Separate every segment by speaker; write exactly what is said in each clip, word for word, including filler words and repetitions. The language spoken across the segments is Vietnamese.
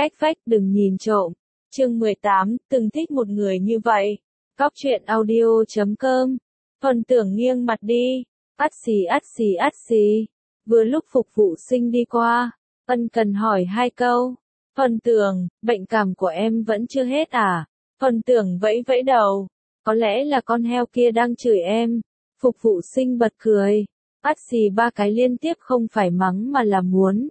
Speaker 1: cách vách đừng nhìn trộm. Chương mười tám, từng thích một người như vậy. Cóc truyện audio chấm com. Phần tưởng nghiêng mặt đi. Ắt xì ắt xì ắt xì. Vừa lúc phục vụ sinh đi qua, ân cần hỏi hai câu. Phần tưởng, bệnh cảm của em vẫn chưa hết à? Phần tưởng vẫy vẫy đầu. Có lẽ là con heo kia đang chửi em. Phục vụ sinh bật cười. Ắt xì ba cái liên tiếp không phải mắng mà là muốn.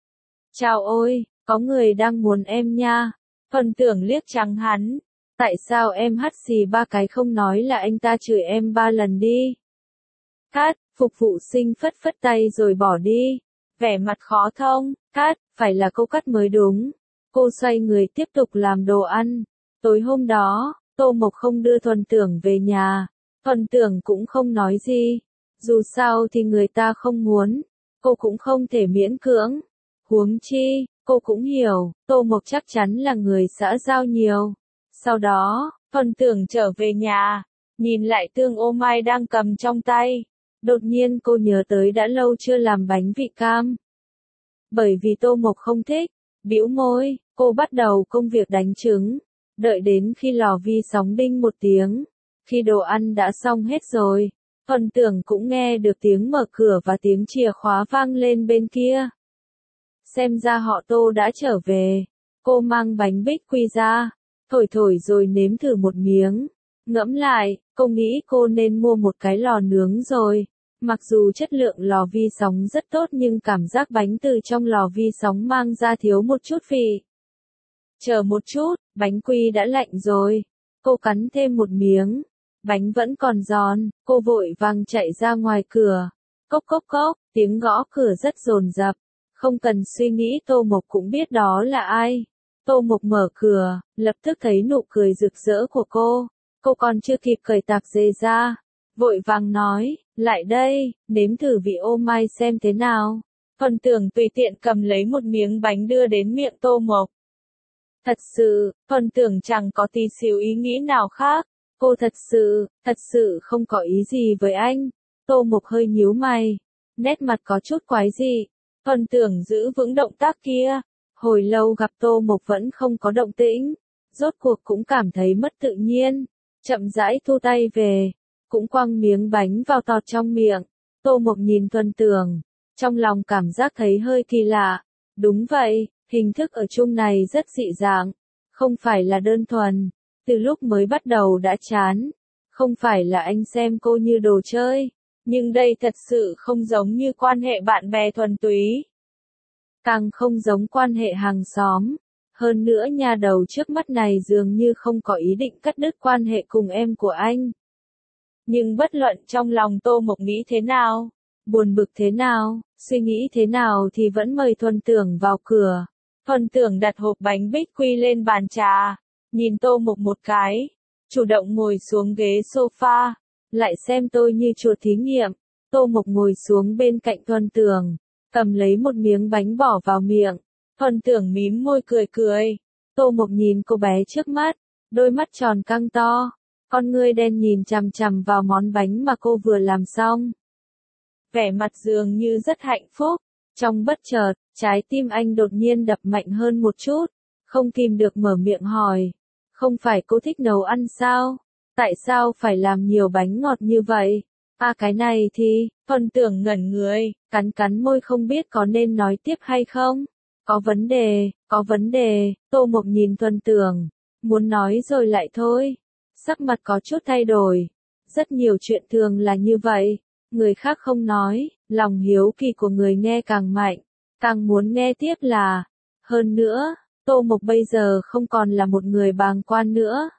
Speaker 1: Chào ôi, có người đang muốn em nha. Phần tưởng liếc trắng hắn. Tại sao em hắt xì ba cái không nói là anh ta chửi em ba lần đi? Cát, phục vụ sinh phất phất tay rồi bỏ đi. Vẻ mặt khó thông, Cát, phải là cô Cát mới đúng. Cô xoay người tiếp tục làm đồ ăn. Tối hôm đó, Tô Mộc không đưa Thuần Tưởng về nhà. Thuần Tưởng cũng không nói gì. Dù sao thì người ta không muốn. Cô cũng không thể miễn cưỡng. Huống chi, cô cũng hiểu, Tô Mộc chắc chắn là người xã giao nhiều. Sau đó, Thuần Tưởng trở về nhà, nhìn lại tương ô mai đang cầm trong tay. Đột nhiên cô nhớ tới đã lâu chưa làm bánh vị cam. Bởi vì Tô Mộc không thích, bĩu môi, cô bắt đầu công việc đánh trứng. Đợi đến khi lò vi sóng đinh một tiếng. Khi đồ ăn đã xong hết rồi, Thuần Tưởng cũng nghe được tiếng mở cửa và tiếng chìa khóa vang lên bên kia. Xem ra họ Tô đã trở về. Cô mang bánh bích quy ra, thổi thổi rồi nếm thử một miếng. Ngẫm lại, cô nghĩ cô nên mua một cái lò nướng rồi. Mặc dù chất lượng lò vi sóng rất tốt nhưng cảm giác bánh từ trong lò vi sóng mang ra thiếu một chút vị. Chờ một chút, bánh quy đã lạnh rồi. Cô cắn thêm một miếng. Bánh vẫn còn giòn, cô vội vàng chạy ra ngoài cửa. Cốc cốc cốc, tiếng gõ cửa rất dồn dập. Không cần suy nghĩ Tô Mộc cũng biết đó là ai. Tô Mộc mở cửa, lập tức thấy nụ cười rực rỡ của cô. Cô còn chưa kịp cởi tạp dề ra. Vội vàng nói, lại đây, nếm thử vị ô mai xem thế nào. Thuần Tưởng tùy tiện cầm lấy một miếng bánh đưa đến miệng Tô Mộc. Thật sự, Thuần Tưởng chẳng có tí xíu ý nghĩ nào khác. Cô thật sự, thật sự không có ý gì với anh. Tô Mộc hơi nhíu mày. Nét mặt có chút quái dị. Thuần Tưởng giữ vững động tác kia. Hồi lâu gặp Tô Mộc vẫn không có động tĩnh. Rốt cuộc cũng cảm thấy mất tự nhiên. Chậm rãi thu tay về. Cũng quăng miếng bánh vào tọt trong miệng. Tô Mộc nhìn Thuần Tưởng. Trong lòng cảm giác thấy hơi kỳ lạ. Đúng vậy, hình thức ở chung này rất dị dạng. Không phải là đơn thuần. Từ lúc mới bắt đầu đã chán. Không phải là anh xem cô như đồ chơi. Nhưng đây thật sự không giống như quan hệ bạn bè thuần túy. Càng không giống quan hệ hàng xóm. Hơn nữa nhà đầu trước mắt này dường như không có ý định cắt đứt quan hệ cùng em của anh. Nhưng bất luận trong lòng Tô Mộc nghĩ thế nào, buồn bực thế nào, suy nghĩ thế nào thì vẫn mời Thuần Tưởng vào cửa. Thuần Tưởng đặt hộp bánh bích quy lên bàn trà, nhìn Tô Mộc một cái, chủ động ngồi xuống ghế sofa, lại xem tôi như chuột thí nghiệm. Tô Mộc ngồi xuống bên cạnh Thuần Tưởng, cầm lấy một miếng bánh bỏ vào miệng. Thuần Tưởng mím môi cười cười. Tô Mộc nhìn cô bé trước mắt, đôi mắt tròn căng to, con ngươi đen nhìn chằm chằm vào món bánh mà cô vừa làm xong. Vẻ mặt dường như rất hạnh phúc. Trong bất chợt, trái tim anh đột nhiên đập mạnh hơn một chút, không kìm được mở miệng hỏi. Không phải cô thích nấu ăn sao? Tại sao phải làm nhiều bánh ngọt như vậy? À cái này thì, Thuần Tưởng ngẩn người, cắn cắn môi không biết có nên nói tiếp hay không? Có vấn đề, có vấn đề. Tô Mộc nhìn Thuần Tưởng, muốn nói rồi lại thôi. Sắc mặt có chút thay đổi. Rất nhiều chuyện thường là như vậy. Người khác không nói, lòng hiếu kỳ của người nghe càng mạnh, càng muốn nghe tiếp là. Hơn nữa, Tô Mộc bây giờ không còn là một người bàng quan nữa.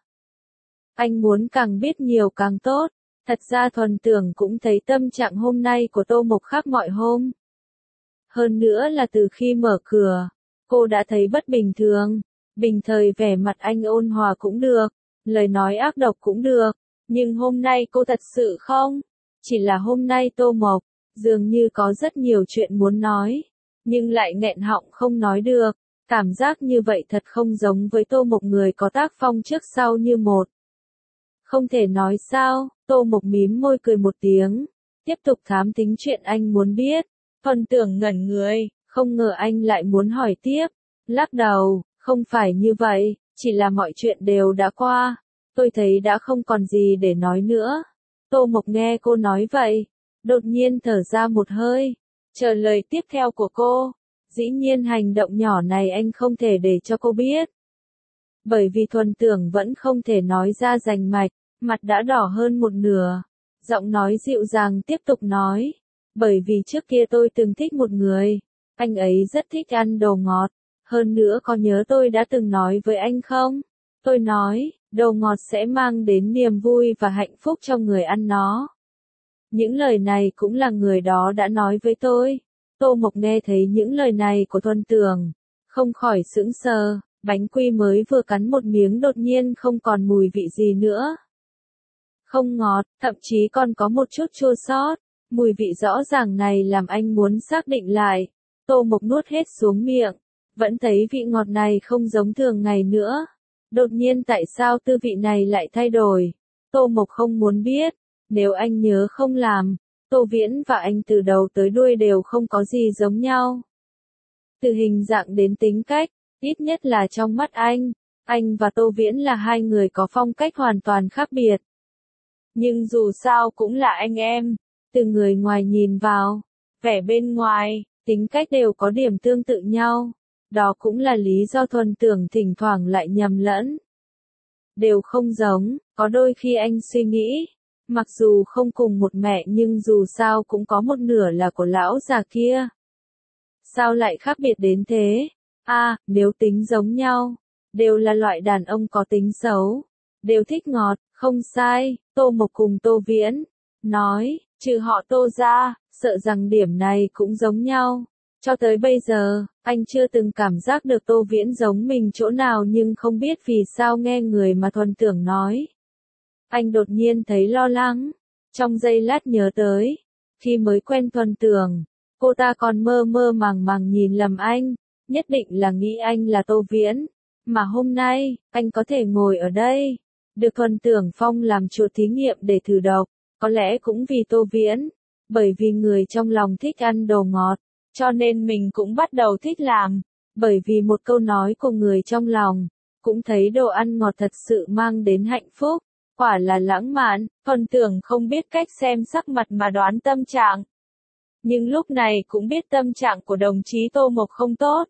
Speaker 1: Anh muốn càng biết nhiều càng tốt. Thật ra Thuần Tưởng cũng thấy tâm trạng hôm nay của Tô Mộc khác mọi hôm. Hơn nữa là từ khi mở cửa, cô đã thấy bất bình thường. Bình thời vẻ mặt anh ôn hòa cũng được, lời nói ác độc cũng được, nhưng hôm nay cô thật sự không. Chỉ là hôm nay Tô Mộc, dường như có rất nhiều chuyện muốn nói, nhưng lại nghẹn họng không nói được. Cảm giác như vậy thật không giống với Tô Mộc người có tác phong trước sau như một. Không thể nói sao, Tô Mộc mím môi cười một tiếng, tiếp tục thám tính chuyện anh muốn biết. Thuần Tưởng ngẩn người, không ngờ anh lại muốn hỏi tiếp. Lắc đầu, Không phải như vậy, chỉ là mọi chuyện đều đã qua. Tôi thấy đã không còn gì để nói nữa. Tô Mộc nghe cô nói vậy, đột nhiên thở ra một hơi, chờ lời tiếp theo của cô. Dĩ nhiên hành động nhỏ này anh không thể để cho cô biết. Bởi vì Thuần Tưởng vẫn không thể nói ra rành mạch, mặt đã đỏ hơn một nửa. Giọng nói dịu dàng tiếp tục nói. Bởi vì trước kia tôi từng thích một người. Anh ấy rất thích ăn đồ ngọt. Hơn nữa có nhớ tôi đã từng nói với anh không? Tôi nói, đồ ngọt sẽ mang đến niềm vui và hạnh phúc cho người ăn nó. Những lời này cũng là người đó đã nói với tôi. Tô Mộc nghe thấy những lời này của Thuần Tưởng, không khỏi sững sờ, bánh quy mới vừa cắn một miếng đột nhiên không còn mùi vị gì nữa. Không ngọt, thậm chí còn có một chút chua xót. Mùi vị rõ ràng này làm anh muốn xác định lại. Tô Mộc nuốt hết xuống miệng, vẫn thấy vị ngọt này không giống thường ngày nữa. Đột nhiên tại sao tư vị này lại thay đổi? Tô Mộc không muốn biết. Nếu anh nhớ không làm, Tô Viễn và anh từ đầu tới đuôi đều không có gì giống nhau. Từ hình dạng đến tính cách, ít nhất là trong mắt anh, anh và Tô Viễn là hai người có phong cách hoàn toàn khác biệt. Nhưng dù sao cũng là anh em, từ người ngoài nhìn vào, vẻ bên ngoài, tính cách đều có điểm tương tự nhau. Đó cũng là lý do Thuần Tưởng thỉnh thoảng lại nhầm lẫn. Đều không giống, có đôi khi anh suy nghĩ, mặc dù không cùng một mẹ nhưng dù sao cũng có một nửa là của lão già kia. Sao lại khác biệt đến thế? À, nếu tính giống nhau, đều là loại đàn ông có tính xấu, đều thích ngọt, không sai. Tô Mộc cùng Tô Viễn nói, trừ họ Tô ra, sợ rằng điểm này cũng giống nhau. Cho tới bây giờ, anh chưa từng cảm giác được Tô Viễn giống mình chỗ nào nhưng không biết vì sao nghe người mà Thuần Tưởng nói. Anh đột nhiên thấy lo lắng, trong giây lát nhớ tới, khi mới quen Thuần Tưởng, cô ta còn mơ mơ màng màng nhìn lầm anh, nhất định là nghĩ anh là Tô Viễn, mà hôm nay, anh có thể ngồi ở đây, được Thuần Tưởng phong làm chuột thí nghiệm để thử độc, có lẽ cũng vì Tô Viễn, bởi vì người trong lòng thích ăn đồ ngọt, cho nên mình cũng bắt đầu thích làm, bởi vì một câu nói của người trong lòng, cũng thấy đồ ăn ngọt thật sự mang đến hạnh phúc. Quả là lãng mạn. Thuần Tưởng không biết cách xem sắc mặt mà đoán tâm trạng. Nhưng lúc này cũng biết tâm trạng của đồng chí Tô Mộc không tốt.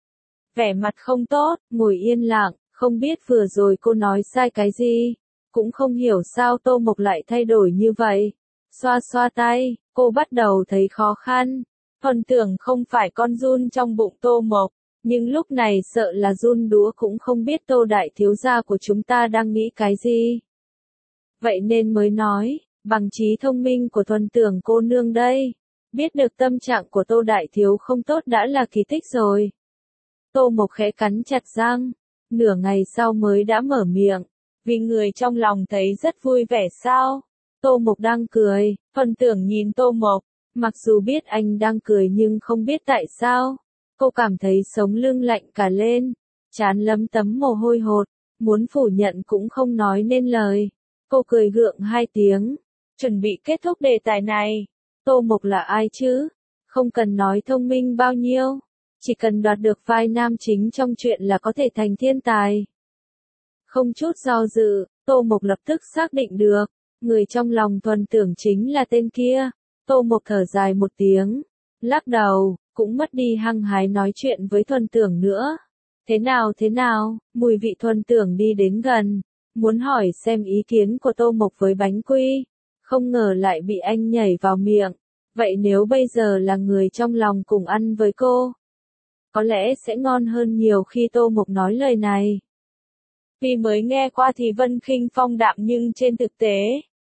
Speaker 1: Vẻ mặt không tốt, ngồi yên lặng, không biết vừa rồi cô nói sai cái gì. Cũng không hiểu sao Tô Mộc lại thay đổi như vậy. Xoa xoa tay, cô bắt đầu thấy khó khăn. Thuần Tưởng không phải con giun trong bụng Tô Mộc, nhưng lúc này sợ là giun đũa cũng không biết Tô đại thiếu gia của chúng ta đang nghĩ cái gì. Vậy nên mới nói, bằng trí thông minh của Thuần Tưởng cô nương đây, biết được tâm trạng của Tô đại thiếu không tốt đã là kỳ tích rồi. Tô Mộc khẽ cắn chặt răng, nửa ngày sau mới đã mở miệng, vì người trong lòng thấy rất vui vẻ sao. Tô Mộc đang cười, Thuần Tưởng nhìn Tô Mộc, mặc dù biết anh đang cười nhưng không biết tại sao. Cô cảm thấy sống lưng lạnh cả lên, trán lấm tấm mồ hôi hột, muốn phủ nhận cũng không nói nên lời. Cô cười gượng hai tiếng, chuẩn bị kết thúc đề tài này. Tô Mộc là ai chứ? Không cần nói thông minh bao nhiêu, chỉ cần đoạt được vai nam chính trong chuyện là có thể thành thiên tài. Không chút do dự, Tô Mộc lập tức xác định được, người trong lòng Thuần Tưởng chính là tên kia. Tô Mộc thở dài một tiếng, lắc đầu, cũng mất đi hăng hái nói chuyện với Thuần Tưởng nữa. Thế nào thế nào, mùi vị Thuần Tưởng đi đến gần, muốn hỏi xem ý kiến của Tô Mộc với bánh quy, không ngờ lại bị anh nhảy vào miệng. Vậy nếu bây giờ là người trong lòng cùng ăn với cô, có lẽ sẽ ngon hơn nhiều khi Tô Mộc nói lời này. Vì mới nghe qua thì Vân Khinh phong đạm nhưng trên thực tế,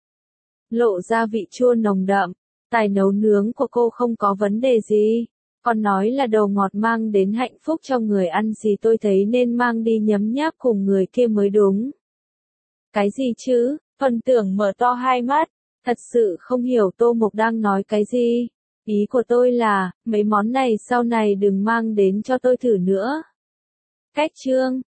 Speaker 1: lộ ra vị chua nồng đậm, tài nấu nướng của cô không có vấn đề gì. Còn nói là đồ ngọt mang đến hạnh phúc cho người ăn gì tôi thấy nên mang đi nhấm nháp cùng người kia mới đúng. Cái gì chứ? Thuần Tưởng mở to hai mắt, thật sự không hiểu Tô Mộc đang nói cái gì. Ý của tôi là, mấy món này sau này đừng mang đến cho tôi thử nữa. Cách chương